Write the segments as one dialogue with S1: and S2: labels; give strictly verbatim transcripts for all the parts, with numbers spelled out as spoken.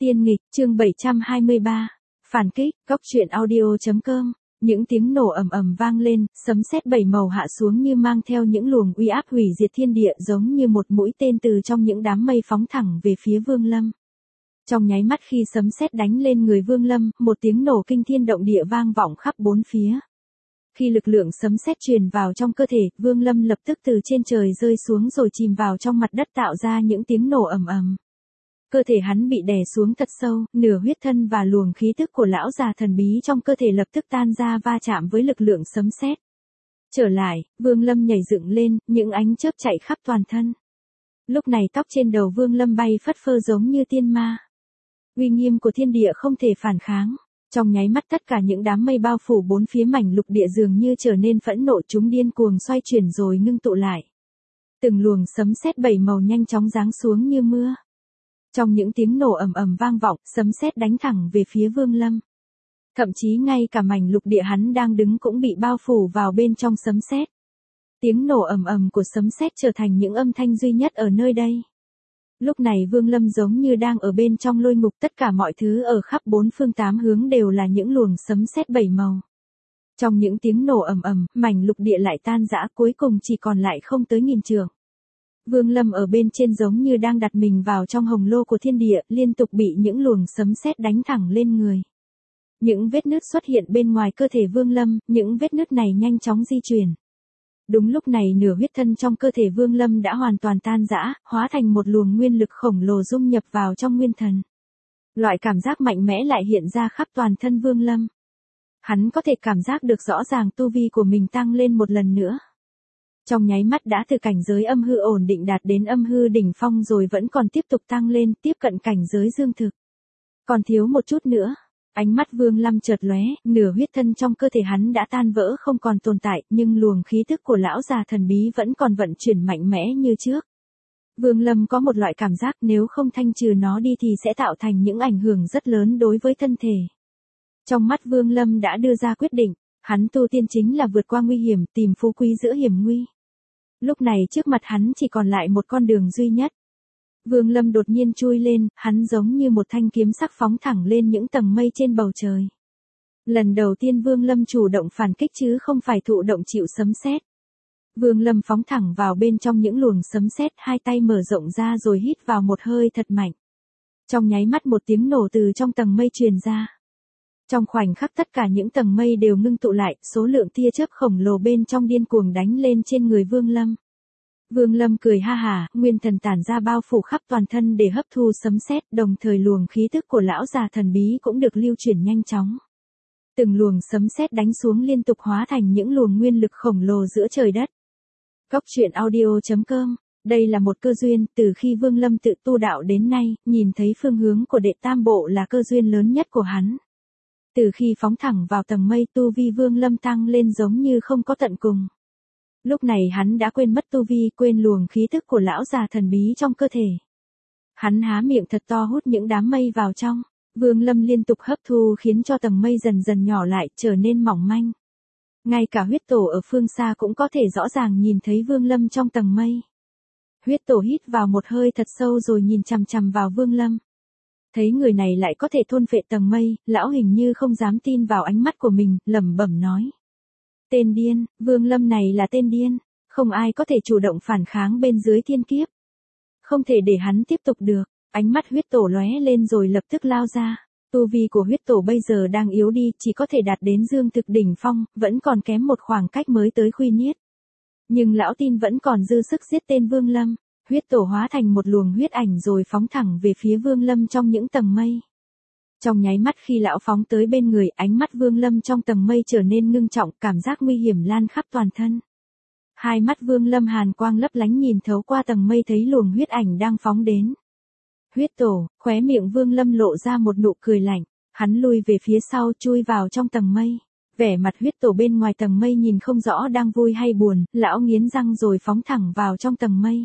S1: Tiên nghịch, chương bảy trăm hai mươi ba. Phản kích, góc truyện audio.com. Những tiếng nổ ầm ầm vang lên, sấm sét bảy màu hạ xuống như mang theo những luồng uy áp hủy diệt thiên địa, giống như một mũi tên từ trong những đám mây phóng thẳng về phía Vương Lâm. Trong nháy mắt khi sấm sét đánh lên người Vương Lâm, một tiếng nổ kinh thiên động địa vang vọng khắp bốn phía. Khi lực lượng sấm sét truyền vào trong cơ thể, Vương Lâm lập tức từ trên trời rơi xuống rồi chìm vào trong mặt đất, tạo ra những tiếng nổ ầm ầm. Cơ thể hắn bị đè xuống thật sâu, nửa huyết thân và luồng khí tức của lão già thần bí trong cơ thể lập tức tan ra va chạm với lực lượng sấm sét. Trở lại, Vương Lâm nhảy dựng lên, những ánh chớp chạy khắp toàn thân. Lúc này tóc trên đầu Vương Lâm bay phất phơ giống như tiên ma. Uy nghiêm của thiên địa không thể phản kháng. Trong nháy mắt tất cả những đám mây bao phủ bốn phía mảnh lục địa dường như trở nên phẫn nộ, chúng điên cuồng xoay chuyển rồi ngưng tụ lại. Từng luồng sấm sét bảy màu nhanh chóng giáng xuống như mưa. Trong những tiếng nổ ầm ầm vang vọng, sấm sét đánh thẳng về phía Vương Lâm. Thậm chí ngay cả mảnh lục địa hắn đang đứng cũng bị bao phủ vào bên trong sấm sét. Tiếng nổ ầm ầm của sấm sét trở thành những âm thanh duy nhất ở nơi đây. Lúc này Vương Lâm giống như đang ở bên trong lôi ngục, tất cả mọi thứ ở khắp bốn phương tám hướng đều là những luồng sấm sét bảy màu. Trong những tiếng nổ ầm ầm, mảnh lục địa lại tan rã, cuối cùng chỉ còn lại không tới nghìn trượng. Vương Lâm ở bên trên giống như đang đặt mình vào trong hồng lô của thiên địa, liên tục bị những luồng sấm sét đánh thẳng lên người. Những vết nứt xuất hiện bên ngoài cơ thể Vương Lâm, những vết nứt này nhanh chóng di chuyển. Đúng lúc này nửa huyết thân trong cơ thể Vương Lâm đã hoàn toàn tan rã, hóa thành một luồng nguyên lực khổng lồ dung nhập vào trong nguyên thần. Loại cảm giác mạnh mẽ lại hiện ra khắp toàn thân Vương Lâm. Hắn có thể cảm giác được rõ ràng tu vi của mình tăng lên một lần nữa. Trong nháy mắt đã từ cảnh giới âm hư ổn định đạt đến âm hư đỉnh phong rồi vẫn còn tiếp tục tăng lên, tiếp cận cảnh giới dương thực. Còn thiếu một chút nữa. Ánh mắt Vương Lâm chợt lóe, nửa huyết thân trong cơ thể hắn đã tan vỡ không còn tồn tại, nhưng luồng khí tức của lão già thần bí vẫn còn vận chuyển mạnh mẽ như trước. Vương Lâm có một loại cảm giác nếu không thanh trừ nó đi thì sẽ tạo thành những ảnh hưởng rất lớn đối với thân thể. Trong mắt Vương Lâm đã đưa ra quyết định, hắn tu tiên chính là vượt qua nguy hiểm, tìm phú quý giữa hiểm nguy. Lúc này trước mặt hắn chỉ còn lại một con đường duy nhất. Vương Lâm đột nhiên chui lên, hắn giống như một thanh kiếm sắc phóng thẳng lên những tầng mây trên bầu trời. Lần đầu tiên Vương Lâm chủ động phản kích chứ không phải thụ động chịu sấm sét. Vương Lâm phóng thẳng vào bên trong những luồng sấm sét, hai tay mở rộng ra rồi hít vào một hơi thật mạnh. Trong nháy mắt một tiếng nổ từ trong tầng mây truyền ra. Trong khoảnh khắc tất cả những tầng mây đều ngưng tụ lại, số lượng tia chớp khổng lồ bên trong điên cuồng đánh lên trên người Vương Lâm. Vương Lâm cười ha hả, nguyên thần tản ra bao phủ khắp toàn thân để hấp thu sấm sét, đồng thời luồng khí tức của lão già thần bí cũng được lưu chuyển nhanh chóng. Từng luồng sấm sét đánh xuống liên tục hóa thành những luồng nguyên lực khổng lồ giữa trời đất. Góc truyện audio.com. Đây là một cơ duyên, từ khi Vương Lâm tự tu đạo đến nay, nhìn thấy phương hướng của đệ tam bộ là cơ duyên lớn nhất của hắn. Từ khi phóng thẳng vào tầng mây, tu vi Vương Lâm tăng lên giống như không có tận cùng. Lúc này hắn đã quên mất tu vi, quên luồng khí tức của lão già thần bí trong cơ thể. Hắn há miệng thật to hút những đám mây vào trong. Vương Lâm liên tục hấp thu khiến cho tầng mây dần dần nhỏ lại, trở nên mỏng manh. Ngay cả huyết tổ ở phương xa cũng có thể rõ ràng nhìn thấy Vương Lâm trong tầng mây. Huyết tổ hít vào một hơi thật sâu rồi nhìn chằm chằm vào Vương Lâm. Thấy người này lại có thể thôn phệ tầng mây, lão hình như không dám tin vào ánh mắt của mình, lẩm bẩm nói. Tên điên, Vương Lâm này là tên điên, không ai có thể chủ động phản kháng bên dưới thiên kiếp. Không thể để hắn tiếp tục được, ánh mắt huyết tổ lóe lên rồi lập tức lao ra. Tu vi của huyết tổ bây giờ đang yếu đi, chỉ có thể đạt đến dương thực đỉnh phong, vẫn còn kém một khoảng cách mới tới khuy niết. Nhưng lão tin vẫn còn dư sức giết tên Vương Lâm. Huyết tổ hóa thành một luồng huyết ảnh rồi phóng thẳng về phía Vương Lâm trong những tầng mây. Trong nháy mắt khi lão phóng tới bên người, ánh mắt Vương Lâm trong tầng mây trở nên ngưng trọng, cảm giác nguy hiểm lan khắp toàn thân. Hai mắt Vương Lâm hàn quang lấp lánh nhìn thấu qua tầng mây thấy luồng huyết ảnh đang phóng đến. Huyết tổ, khóe miệng Vương Lâm lộ ra một nụ cười lạnh, hắn lui về phía sau chui vào trong tầng mây. Vẻ mặt huyết tổ bên ngoài tầng mây nhìn không rõ đang vui hay buồn, lão nghiến răng rồi phóng thẳng vào trong tầng mây.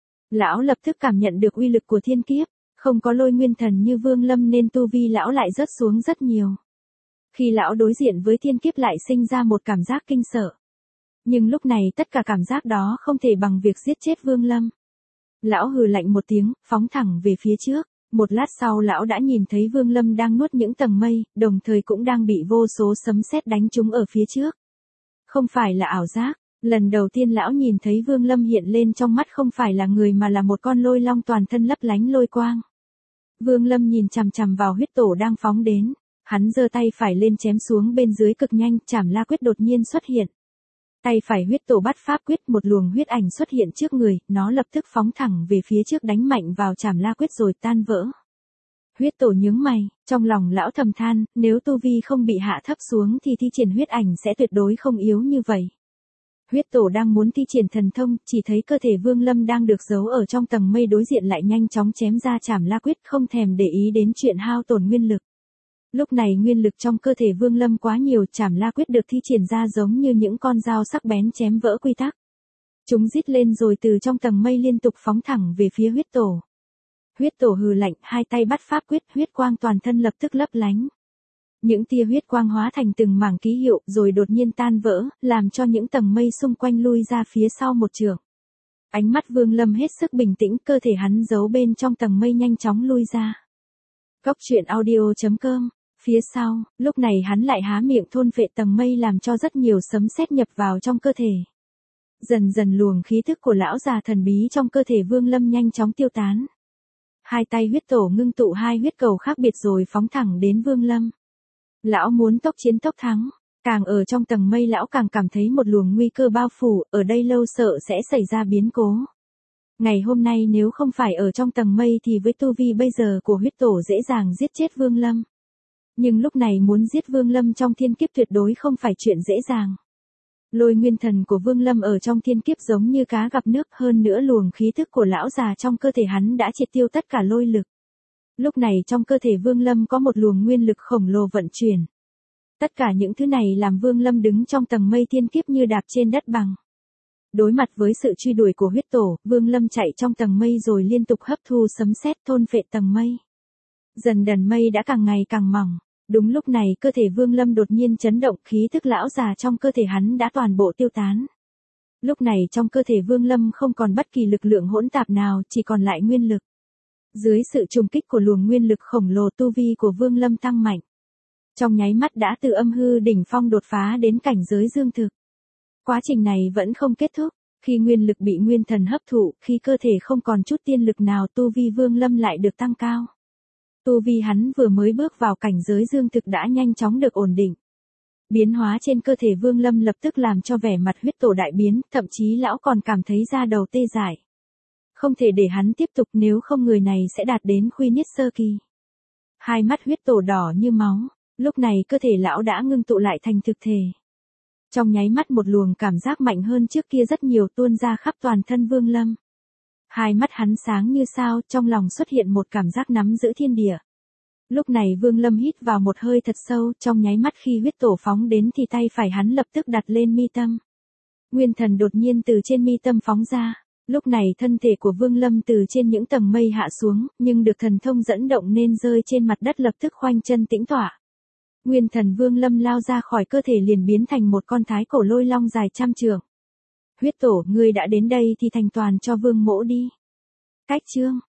S1: Lão lập tức cảm nhận được uy lực của thiên kiếp, không có lôi nguyên thần như Vương Lâm nên tu vi lão lại rớt xuống rất nhiều. Khi lão đối diện với thiên kiếp lại sinh ra một cảm giác kinh sợ. Nhưng lúc này tất cả cảm giác đó không thể bằng việc giết chết Vương Lâm. Lão hừ lạnh một tiếng, phóng thẳng về phía trước. Một lát sau lão đã nhìn thấy Vương Lâm đang nuốt những tầng mây, đồng thời cũng đang bị vô số sấm sét đánh trúng ở phía trước. Không phải là ảo giác, lần đầu tiên lão nhìn thấy Vương Lâm hiện lên trong mắt không phải là người mà là một con lôi long toàn thân lấp lánh lôi quang. Vương Lâm nhìn chằm chằm vào huyết tổ đang phóng đến, hắn giơ tay phải lên chém xuống bên dưới cực nhanh, Trảm La Quyết đột nhiên xuất hiện. Tay phải huyết tổ bắt pháp quyết, một luồng huyết ảnh xuất hiện trước người, nó lập tức phóng thẳng về phía trước đánh mạnh vào Trảm La Quyết rồi tan vỡ. Huyết tổ nhướng mày, trong lòng lão thầm than, nếu tu vi không bị hạ thấp xuống thì thi triển huyết ảnh sẽ tuyệt đối không yếu như vậy. Huyết tổ đang muốn thi triển thần thông, chỉ thấy cơ thể Vương Lâm đang được giấu ở trong tầng mây đối diện lại nhanh chóng chém ra Trảm La Quyết, không thèm để ý đến chuyện hao tổn nguyên lực. Lúc này nguyên lực trong cơ thể Vương Lâm quá nhiều, Trảm La Quyết được thi triển ra giống như những con dao sắc bén chém vỡ quy tắc. Chúng rít lên rồi từ trong tầng mây liên tục phóng thẳng về phía huyết tổ. Huyết tổ hừ lạnh, hai tay bắt pháp quyết, huyết quang toàn thân lập tức lấp lánh. Những tia huyết quang hóa thành từng mảng ký hiệu rồi đột nhiên tan vỡ, làm cho những tầng mây xung quanh lui ra phía sau một trượng. Ánh mắt Vương Lâm hết sức bình tĩnh, cơ thể hắn giấu bên trong tầng mây nhanh chóng lui ra. Cốc truyện audio chấm com. Phía sau, lúc này hắn lại há miệng thôn phệ tầng mây làm cho rất nhiều sấm sét nhập vào trong cơ thể. Dần dần luồng khí thức của lão già thần bí trong cơ thể Vương Lâm nhanh chóng tiêu tán. Hai tay huyết tổ ngưng tụ hai huyết cầu khác biệt rồi phóng thẳng đến Vương Lâm. Lão muốn tốc chiến tốc thắng, càng ở trong tầng mây lão càng cảm thấy một luồng nguy cơ bao phủ, ở đây lâu sợ sẽ xảy ra biến cố. Ngày hôm nay nếu không phải ở trong tầng mây thì với tu vi bây giờ của huyết tổ dễ dàng giết chết Vương Lâm. Nhưng lúc này muốn giết Vương Lâm trong thiên kiếp tuyệt đối không phải chuyện dễ dàng. Lôi nguyên thần của Vương Lâm ở trong thiên kiếp giống như cá gặp nước, hơn nữa luồng khí thức của lão già trong cơ thể hắn đã triệt tiêu tất cả lôi lực. Lúc này trong cơ thể Vương Lâm có một luồng nguyên lực khổng lồ vận chuyển. Tất cả những thứ này làm Vương Lâm đứng trong tầng mây thiên kiếp như đạp trên đất bằng. Đối mặt với sự truy đuổi của huyết tổ, Vương Lâm chạy trong tầng mây rồi liên tục hấp thu sấm sét thôn phệ tầng mây. Dần dần mây đã càng ngày càng mỏng. Đúng lúc này cơ thể Vương Lâm đột nhiên chấn động, khí thức lão già trong cơ thể hắn đã toàn bộ tiêu tán. Lúc này trong cơ thể Vương Lâm không còn bất kỳ lực lượng hỗn tạp nào, chỉ còn lại nguyên lực. Dưới sự trùng kích của luồng nguyên lực khổng lồ, tu vi của Vương Lâm tăng mạnh. Trong nháy mắt đã từ âm hư đỉnh phong đột phá đến cảnh giới dương thực. Quá trình này vẫn không kết thúc, khi nguyên lực bị nguyên thần hấp thụ, khi cơ thể không còn chút tiên lực nào, tu vi Vương Lâm lại được tăng cao. Tu vi hắn vừa mới bước vào cảnh giới dương thực đã nhanh chóng được ổn định. Biến hóa trên cơ thể Vương Lâm lập tức làm cho vẻ mặt huyết tổ đại biến, thậm chí lão còn cảm thấy da đầu tê dại. Không thể để hắn tiếp tục, nếu không người này sẽ đạt đến Khuy Niết sơ kỳ. Hai mắt huyết tổ đỏ như máu, lúc này cơ thể lão đã ngưng tụ lại thành thực thể. Trong nháy mắt một luồng cảm giác mạnh hơn trước kia rất nhiều tuôn ra khắp toàn thân Vương Lâm. Hai mắt hắn sáng như sao, trong lòng xuất hiện một cảm giác nắm giữ thiên địa. Lúc này Vương Lâm hít vào một hơi thật sâu, trong nháy mắt khi huyết tổ phóng đến thì tay phải hắn lập tức đặt lên mi tâm. Nguyên thần đột nhiên từ trên mi tâm phóng ra. Lúc này thân thể của Vương Lâm từ trên những tầng mây hạ xuống, nhưng được thần thông dẫn động nên rơi trên mặt đất lập tức khoanh chân tĩnh tọa. Nguyên thần Vương Lâm lao ra khỏi cơ thể liền biến thành một con thái cổ lôi long dài trăm trượng. Huyết tổ, ngươi đã đến đây thì thành toàn cho Vương mỗ đi. Cách chương